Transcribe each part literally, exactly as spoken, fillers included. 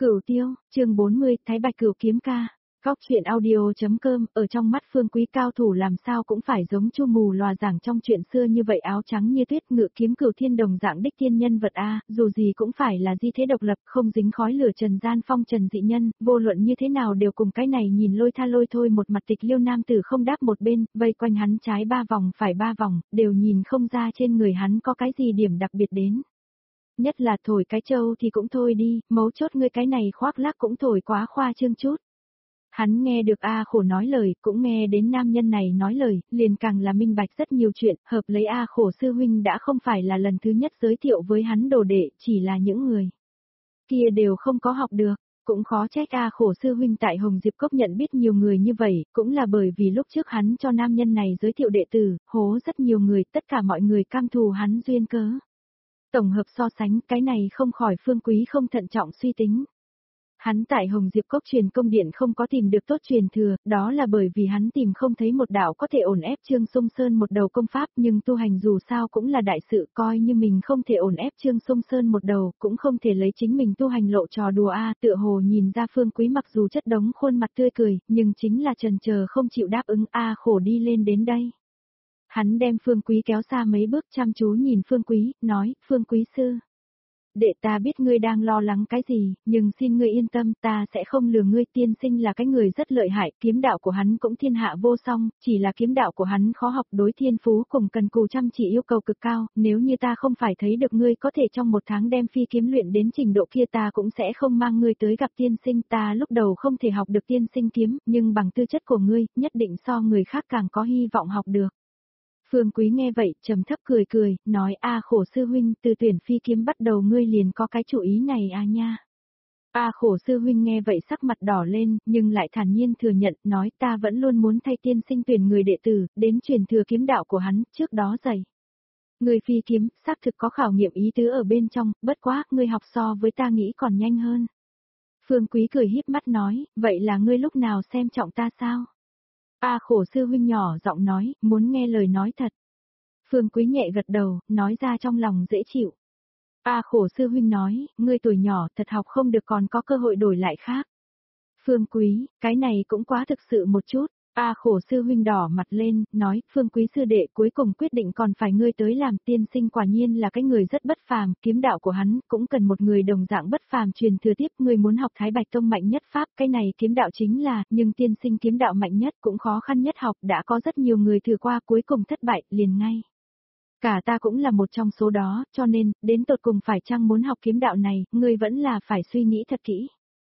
Cửu Tiêu, chương bốn mươi, Thái Bạch Cửu Kiếm Ca. Góc truyện audio.com, ở trong mắt Phương Quý cao thủ làm sao cũng phải giống Chu Mù Lòa giảng trong chuyện xưa như vậy, áo trắng như tuyết, ngự kiếm cửu thiên đồng dạng đích thiên nhân vật a, dù gì cũng phải là di thế độc lập, không dính khói lửa trần gian phong trần dị nhân, vô luận như thế nào đều cùng cái này nhìn lôi tha lôi thôi một mặt tịch liêu nam tử không đáp một bên, vây quanh hắn trái ba vòng phải ba vòng, đều nhìn không ra trên người hắn có cái gì điểm đặc biệt đến. Nhất là thổi cái trâu thì cũng thôi đi, mấu chốt ngươi cái này khoác lác cũng thổi quá khoa trương chút. Hắn nghe được A Khổ nói lời, cũng nghe đến nam nhân này nói lời, liền càng là minh bạch rất nhiều chuyện, hợp lấy A Khổ sư huynh đã không phải là lần thứ nhất giới thiệu với hắn đồ đệ, chỉ là những người kia đều không có học được. Cũng khó trách A Khổ sư huynh tại Hồng Diệp Cốc nhận biết nhiều người như vậy, cũng là bởi vì lúc trước hắn cho nam nhân này giới thiệu đệ tử, hố rất nhiều người, tất cả mọi người cam thù hắn duyên cớ. Tổng hợp so sánh, cái này không khỏi Phương Quý không thận trọng suy tính. Hắn tại Hồng Diệp Cốc truyền công điện không có tìm được tốt truyền thừa, đó là bởi vì hắn tìm không thấy một đạo có thể ổn ép Trương Sung Sơn một đầu công pháp, nhưng tu hành dù sao cũng là đại sự, coi như mình không thể ổn ép Trương Sung Sơn một đầu, cũng không thể lấy chính mình tu hành lộ trò đùa a, tựa hồ nhìn ra Phương Quý mặc dù chất đống khuôn mặt tươi cười, nhưng chính là trần chờ không chịu đáp ứng a khổ đi lên đến đây. Hắn đem Phương Quý kéo xa mấy bước chăm chú nhìn Phương Quý, nói, Phương Quý sư. Đệ ta biết ngươi đang lo lắng cái gì, nhưng xin ngươi yên tâm, ta sẽ không lừa ngươi, tiên sinh là cái người rất lợi hại, kiếm đạo của hắn cũng thiên hạ vô song, chỉ là kiếm đạo của hắn khó học, đối thiên phú cùng cần cù chăm chỉ yêu cầu cực cao, nếu như ta không phải thấy được ngươi có thể trong một tháng đem phi kiếm luyện đến trình độ kia ta cũng sẽ không mang ngươi tới gặp tiên sinh, ta lúc đầu không thể học được tiên sinh kiếm, nhưng bằng tư chất của ngươi, nhất định so người khác càng có hy vọng học được. Phương Quý nghe vậy, trầm thấp cười cười, nói a khổ sư huynh, từ tuyển phi kiếm bắt đầu ngươi liền có cái chủ ý này à nha. A khổ sư huynh nghe vậy sắc mặt đỏ lên, nhưng lại thản nhiên thừa nhận, nói ta vẫn luôn muốn thay tiên sinh tuyển người đệ tử, đến truyền thừa kiếm đạo của hắn, trước đó dạy. Người phi kiếm, xác thực có khảo nghiệm ý tứ ở bên trong, bất quá, ngươi học so với ta nghĩ còn nhanh hơn. Phương Quý cười híp mắt nói, vậy là ngươi lúc nào xem trọng ta sao? A khổ sư huynh nhỏ giọng nói, muốn nghe lời nói thật. Phương Quý nhẹ gật đầu, nói ra trong lòng dễ chịu. A khổ sư huynh nói, ngươi tuổi nhỏ thật học không được còn có cơ hội đổi lại khác. Phương Quý, cái này cũng quá thực sự một chút. A khổ sư huynh đỏ mặt lên, nói, Phương Quý sư đệ cuối cùng quyết định còn phải ngươi tới làm, tiên sinh quả nhiên là cái người rất bất phàm, kiếm đạo của hắn cũng cần một người đồng dạng bất phàm truyền thừa tiếp, ngươi muốn học Thái Bạch Tông mạnh nhất pháp, cái này kiếm đạo chính là, nhưng tiên sinh kiếm đạo mạnh nhất cũng khó khăn nhất học, đã có rất nhiều người thử qua cuối cùng thất bại, liền ngay. Cả ta cũng là một trong số đó, cho nên, đến tột cùng phải chăng muốn học kiếm đạo này, ngươi vẫn là phải suy nghĩ thật kỹ.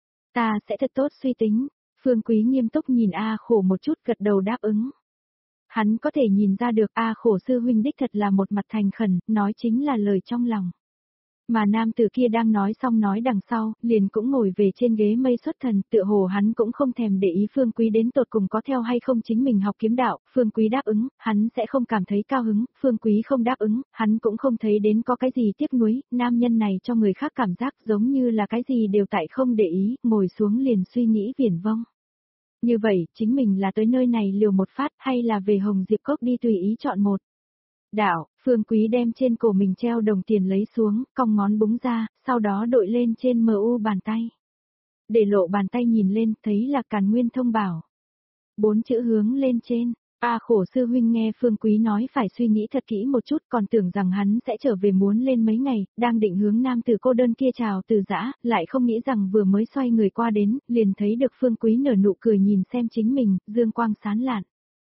Ta sẽ thật tốt suy tính. Phương Quý nghiêm túc nhìn A khổ một chút gật đầu đáp ứng. Hắn có thể nhìn ra được A khổ sư huynh đích thật là một mặt thành khẩn, nói chính là lời trong lòng. Mà nam tử kia đang nói xong nói đằng sau, liền cũng ngồi về trên ghế mây xuất thần, tựa hồ hắn cũng không thèm để ý Phương Quý đến tột cùng có theo hay không chính mình học kiếm đạo, Phương Quý đáp ứng, hắn sẽ không cảm thấy cao hứng, Phương Quý không đáp ứng, hắn cũng không thấy đến có cái gì tiếc nuối, nam nhân này cho người khác cảm giác giống như là cái gì đều tại không để ý, ngồi xuống liền suy nghĩ viển vông. Như vậy, chính mình là tới nơi này liều một phát hay là về Hồng Diệp Cốc đi tùy ý chọn một. Đạo, Phương Quý đem trên cổ mình treo đồng tiền lấy xuống, cong ngón búng ra, sau đó đội lên trên em u bàn tay. Để lộ bàn tay nhìn lên, thấy là Càn Nguyên Thông Bảo. Bốn chữ hướng lên trên. A khổ sư huynh nghe Phương Quý nói phải suy nghĩ thật kỹ một chút, còn tưởng rằng hắn sẽ trở về muốn lên mấy ngày, đang định hướng nam tử cô đơn kia chào từ giã, lại không nghĩ rằng vừa mới xoay người qua đến, liền thấy được Phương Quý nở nụ cười nhìn xem chính mình, dương quang sán lạn.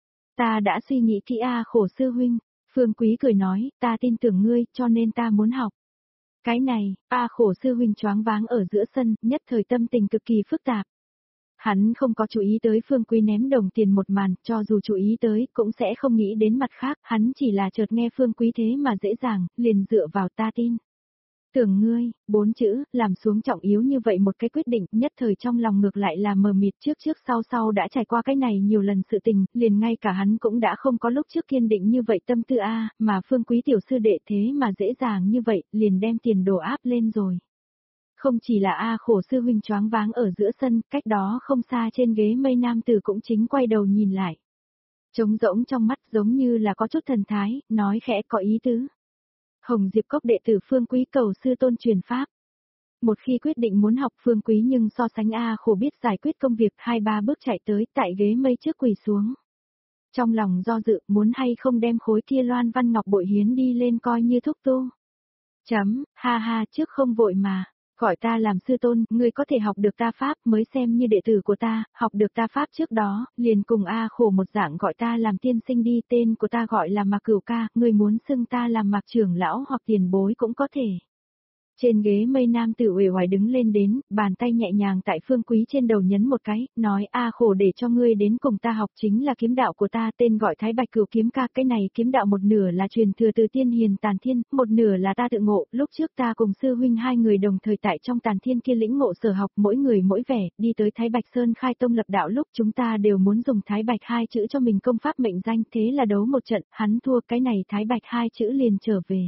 Ta đã suy nghĩ kỹ A khổ sư huynh. Phương Quý cười nói, ta tin tưởng ngươi, cho nên ta muốn học. Cái này, A khổ sư huynh choáng váng ở giữa sân, nhất thời tâm tình cực kỳ phức tạp. Hắn không có chú ý tới Phương Quý ném đồng tiền một màn, cho dù chú ý tới, cũng sẽ không nghĩ đến mặt khác, hắn chỉ là chợt nghe Phương Quý thế mà dễ dàng, liền dựa vào ta tin. Tưởng ngươi, bốn chữ, làm xuống trọng yếu như vậy một cái quyết định, nhất thời trong lòng ngược lại là mờ mịt trước trước sau sau đã trải qua cái này nhiều lần sự tình, liền ngay cả hắn cũng đã không có lúc trước kiên định như vậy tâm tư a, mà Phương Quý tiểu sư đệ thế mà dễ dàng như vậy, liền đem tiền đồ áp lên rồi. Không chỉ là A khổ sư huynh choáng váng ở giữa sân, cách đó không xa trên ghế mây nam tử cũng chính quay đầu nhìn lại. Trống rỗng trong mắt giống như là có chút thần thái, nói khẽ có ý tứ. Hồng Diệp Cốc đệ tử Phương Quý cầu sư tôn truyền pháp. Một khi quyết định muốn học Phương Quý nhưng so sánh A Khổ biết giải quyết công việc hai ba bước chạy tới tại ghế mây trước quỳ xuống. Trong lòng do dự muốn hay không đem khối kia loan văn ngọc bội hiến đi lên coi như thúc tu. Chấm, ha ha trước không vội mà. Gọi ta làm sư tôn, ngươi có thể học được ta Pháp mới xem như đệ tử của ta, học được ta Pháp trước đó, liền cùng A Khổ một dạng gọi ta làm tiên sinh đi, tên của ta gọi là Mạc Cửu Ca, ngươi muốn xưng ta làm Mạc trưởng lão hoặc tiền bối cũng có thể. Trên ghế mây nam tử uể oải đứng lên đến, bàn tay nhẹ nhàng tại Phương Quý trên đầu nhấn một cái, nói A Khổ để cho ngươi đến cùng ta học chính là kiếm đạo của ta, tên gọi Thái Bạch Cửu Kiếm Ca, cái này kiếm đạo một nửa là truyền thừa từ tiên hiền Tàn Thiên, một nửa là ta tự ngộ, lúc trước ta cùng sư huynh hai người đồng thời tại trong Tàn Thiên kia lĩnh ngộ sở học, mỗi người mỗi vẻ, đi tới Thái Bạch Sơn khai tông lập đạo lúc chúng ta đều muốn dùng Thái Bạch hai chữ cho mình công pháp mệnh danh, thế là đấu một trận, hắn thua, cái này Thái Bạch hai chữ liền trở về.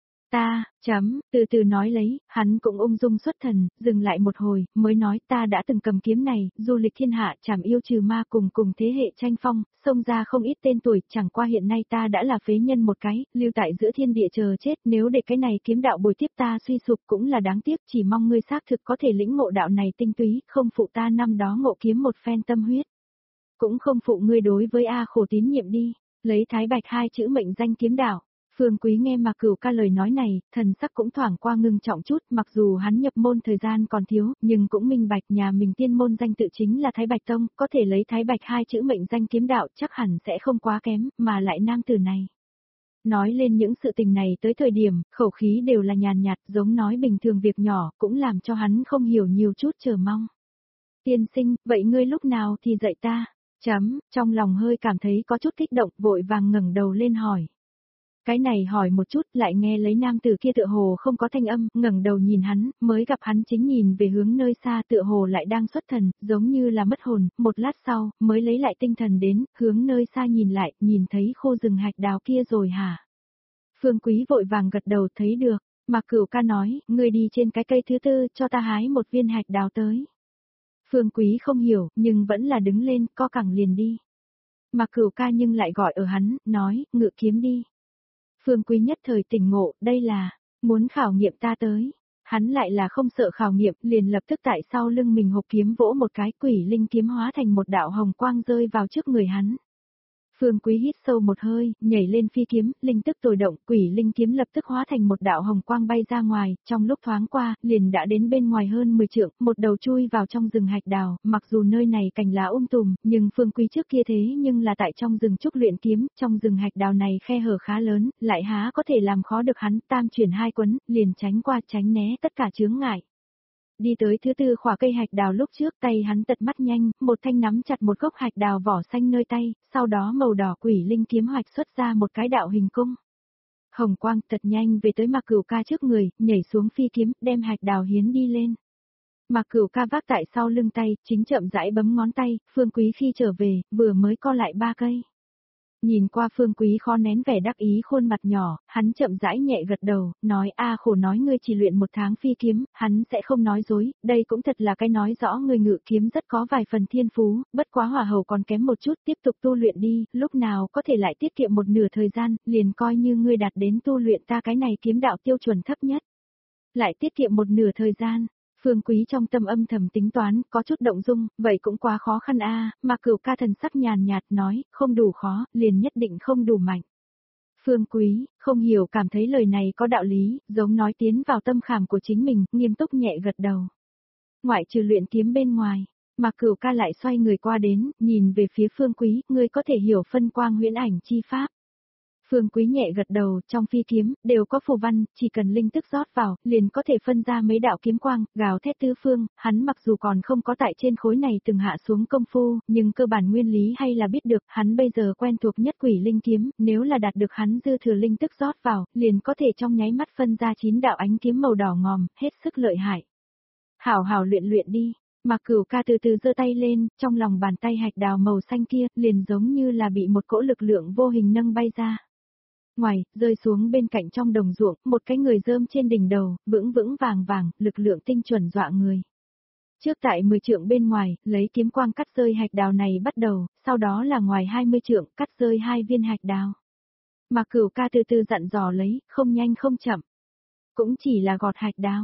Ta, chấm, từ từ nói lấy, hắn cũng ung dung xuất thần, dừng lại một hồi, mới nói ta đã từng cầm kiếm này, du lịch thiên hạ, trảm yêu trừ ma cùng cùng thế hệ tranh phong, xông ra không ít tên tuổi, chẳng qua hiện nay ta đã là phế nhân một cái, lưu tại giữa thiên địa chờ chết, nếu để cái này kiếm đạo bồi tiếp ta suy sụp cũng là đáng tiếc, chỉ mong ngươi xác thực có thể lĩnh ngộ đạo này tinh túy, không phụ ta năm đó ngộ kiếm một phen tâm huyết. Cũng không phụ ngươi đối với A Khổ tín nhiệm đi, lấy Thái Bạch hai chữ mệnh danh kiếm đạo. Phương Quý nghe Mạc Cửu Ca lời nói này, thần sắc cũng thoảng qua ngưng trọng chút, mặc dù hắn nhập môn thời gian còn thiếu, nhưng cũng minh bạch nhà mình tiên môn danh tự chính là Thái Bạch Tông, có thể lấy Thái Bạch hai chữ mệnh danh kiếm đạo chắc hẳn sẽ không quá kém, mà lại nam tử này. Nói lên những sự tình này tới thời điểm, khẩu khí đều là nhàn nhạt, giống nói bình thường việc nhỏ, cũng làm cho hắn không hiểu nhiều chút chờ mong. Tiên sinh, vậy ngươi lúc nào thì dạy ta? Chấm, trong lòng hơi cảm thấy có chút kích động, vội vàng ngẩng đầu lên hỏi. Cái này hỏi một chút, lại nghe lấy nam tử kia tựa hồ không có thanh âm, ngẩng đầu nhìn hắn, mới gặp hắn chính nhìn về hướng nơi xa, tựa hồ lại đang xuất thần, giống như là mất hồn, một lát sau, mới lấy lại tinh thần đến, hướng nơi xa nhìn lại, nhìn thấy khô rừng hạch đào kia rồi hả? Phương Quý vội vàng gật đầu, thấy được, Mạc Cửu Ca nói, ngươi đi trên cái cây thứ tư, cho ta hái một viên hạch đào tới. Phương Quý không hiểu, nhưng vẫn là đứng lên, co cẳng liền đi. Mạc Cửu Ca nhưng lại gọi ở hắn, nói, ngự kiếm đi. Phương Quý nhất thời tỉnh ngộ, đây là, muốn khảo nghiệm ta tới. Hắn lại là không sợ khảo nghiệm, liền lập tức tại sau lưng mình hộp kiếm vỗ một cái, quỷ linh kiếm hóa thành một đạo hồng quang rơi vào trước người hắn. Phương Quý hít sâu một hơi, nhảy lên phi kiếm, linh tức tối động, quỷ linh kiếm lập tức hóa thành một đạo hồng quang bay ra ngoài, trong lúc thoáng qua, liền đã đến bên ngoài hơn mười trượng, một đầu chui vào trong rừng hạch đào, mặc dù nơi này cành lá um tùm, nhưng Phương Quý trước kia thế nhưng là tại trong rừng trúc luyện kiếm, trong rừng hạch đào này khe hở khá lớn, lại há có thể làm khó được hắn, tam chuyển hai quấn, liền tránh qua tránh né tất cả chướng ngại. Đi tới thứ tư khỏa cây hạch đào lúc trước tay hắn tật mắt nhanh, một thanh nắm chặt một gốc hạch đào vỏ xanh nơi tay, sau đó màu đỏ quỷ linh kiếm hoạch xuất ra một cái đạo hình cung. Hồng quang tật nhanh về tới Mạc Cửu Ca trước người, nhảy xuống phi kiếm, đem hạch đào hiến đi lên. Mạc Cửu Ca vác tại sau lưng tay, chính chậm rãi bấm ngón tay, Phương Quý khi trở về, vừa mới co lại ba cây. Nhìn qua Phương Quý khó nén vẻ đắc ý khuôn mặt nhỏ, hắn chậm rãi nhẹ gật đầu, nói a Khổ nói ngươi chỉ luyện một tháng phi kiếm, hắn sẽ không nói dối, đây cũng thật là cái nói rõ người ngự kiếm rất có vài phần thiên phú, bất quá hỏa hầu còn kém một chút, tiếp tục tu luyện đi, lúc nào có thể lại tiết kiệm một nửa thời gian, liền coi như ngươi đạt đến tu luyện ta cái này kiếm đạo tiêu chuẩn thấp nhất. Lại tiết kiệm một nửa thời gian. Phương Quý trong tâm âm thầm tính toán, có chút động dung, vậy cũng quá khó khăn a, à, mà Cửu Ca thần sắc nhàn nhạt nói, không đủ khó, liền nhất định không đủ mạnh. Phương Quý, không hiểu cảm thấy lời này có đạo lý, giống nói tiến vào tâm khảm của chính mình, nghiêm túc nhẹ gật đầu. Ngoại trừ luyện kiếm bên ngoài, mà Cửu Ca lại xoay người qua đến, nhìn về phía Phương Quý, ngươi có thể hiểu phân quang huyễn ảnh chi pháp. Phương Quý nhẹ gật đầu, trong phi kiếm, đều có phù văn, chỉ cần linh tức rót vào, liền có thể phân ra mấy đạo kiếm quang, gào thét tứ phương, hắn mặc dù còn không có tại trên khối này từng hạ xuống công phu, nhưng cơ bản nguyên lý hay là biết được, hắn bây giờ quen thuộc nhất quỷ linh kiếm, nếu là đạt được hắn dư thừa linh tức rót vào, liền có thể trong nháy mắt phân ra chín đạo ánh kiếm màu đỏ ngòm, hết sức lợi hại. Hảo hảo luyện luyện đi. Mạc Cửu Ca từ từ giơ tay lên, trong lòng bàn tay hạch đào màu xanh kia, liền giống như là bị một cỗ lực lượng vô hình nâng bay ra. Ngoài, rơi xuống bên cạnh trong đồng ruộng, một cái người rơm trên đỉnh đầu, vững vững vàng vàng, lực lượng tinh chuẩn dọa người. Trước tại mười trượng bên ngoài, lấy kiếm quang cắt rơi hạch đào này bắt đầu, sau đó là ngoài hai mươi trượng, cắt rơi hai viên hạch đào. Mạc Cửu Ca từ từ dặn dò lấy, không nhanh không chậm. Cũng chỉ là gọt hạch đào.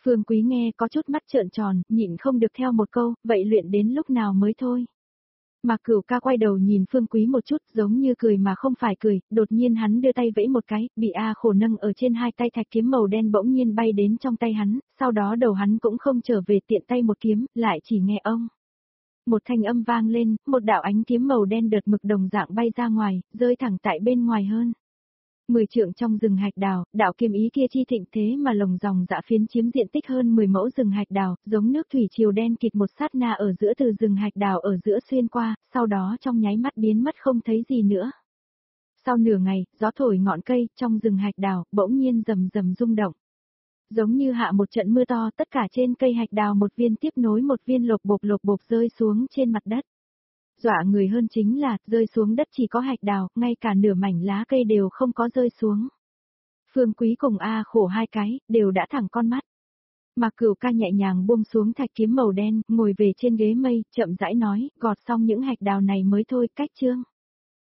Phương Quý nghe có chút mắt trợn tròn, nhịn không được theo một câu, vậy luyện đến lúc nào mới thôi. Mạc Cửu ca quay đầu nhìn Phương Quý một chút giống như cười mà không phải cười, đột nhiên hắn đưa tay vẫy một cái, bị A Khổ nâng ở trên hai tay thạch kiếm màu đen bỗng nhiên bay đến trong tay hắn, sau đó đầu hắn cũng không trở về tiện tay một kiếm, lại chỉ nghe ông. Một thanh âm vang lên, một đạo ánh kiếm màu đen đợt mực đồng dạng bay ra ngoài, rơi thẳng tại bên ngoài hơn. Mười trượng trong rừng hạch đào, đạo kiếm ý kia chi thịnh thế mà lồng dòng dã phiến chiếm diện tích hơn mười mẫu rừng hạch đào, giống nước thủy triều đen kịt một sát na ở giữa từ rừng hạch đào ở giữa xuyên qua, sau đó trong nháy mắt biến mất không thấy gì nữa. Sau nửa ngày, gió thổi ngọn cây, trong rừng hạch đào, bỗng nhiên rầm rầm rung động. Giống như hạ một trận mưa to, tất cả trên cây hạch đào một viên tiếp nối một viên lột bột lột bột rơi xuống trên mặt đất. Dọa người hơn chính là, rơi xuống đất chỉ có hạch đào, ngay cả nửa mảnh lá cây đều không có rơi xuống. Phương Quý cùng A Khổ hai cái, đều đã thẳng con mắt. Mạc Cửu ca nhẹ nhàng buông xuống thạch kiếm màu đen, ngồi về trên ghế mây, chậm rãi nói, gọt xong những hạch đào này mới thôi, cách chương.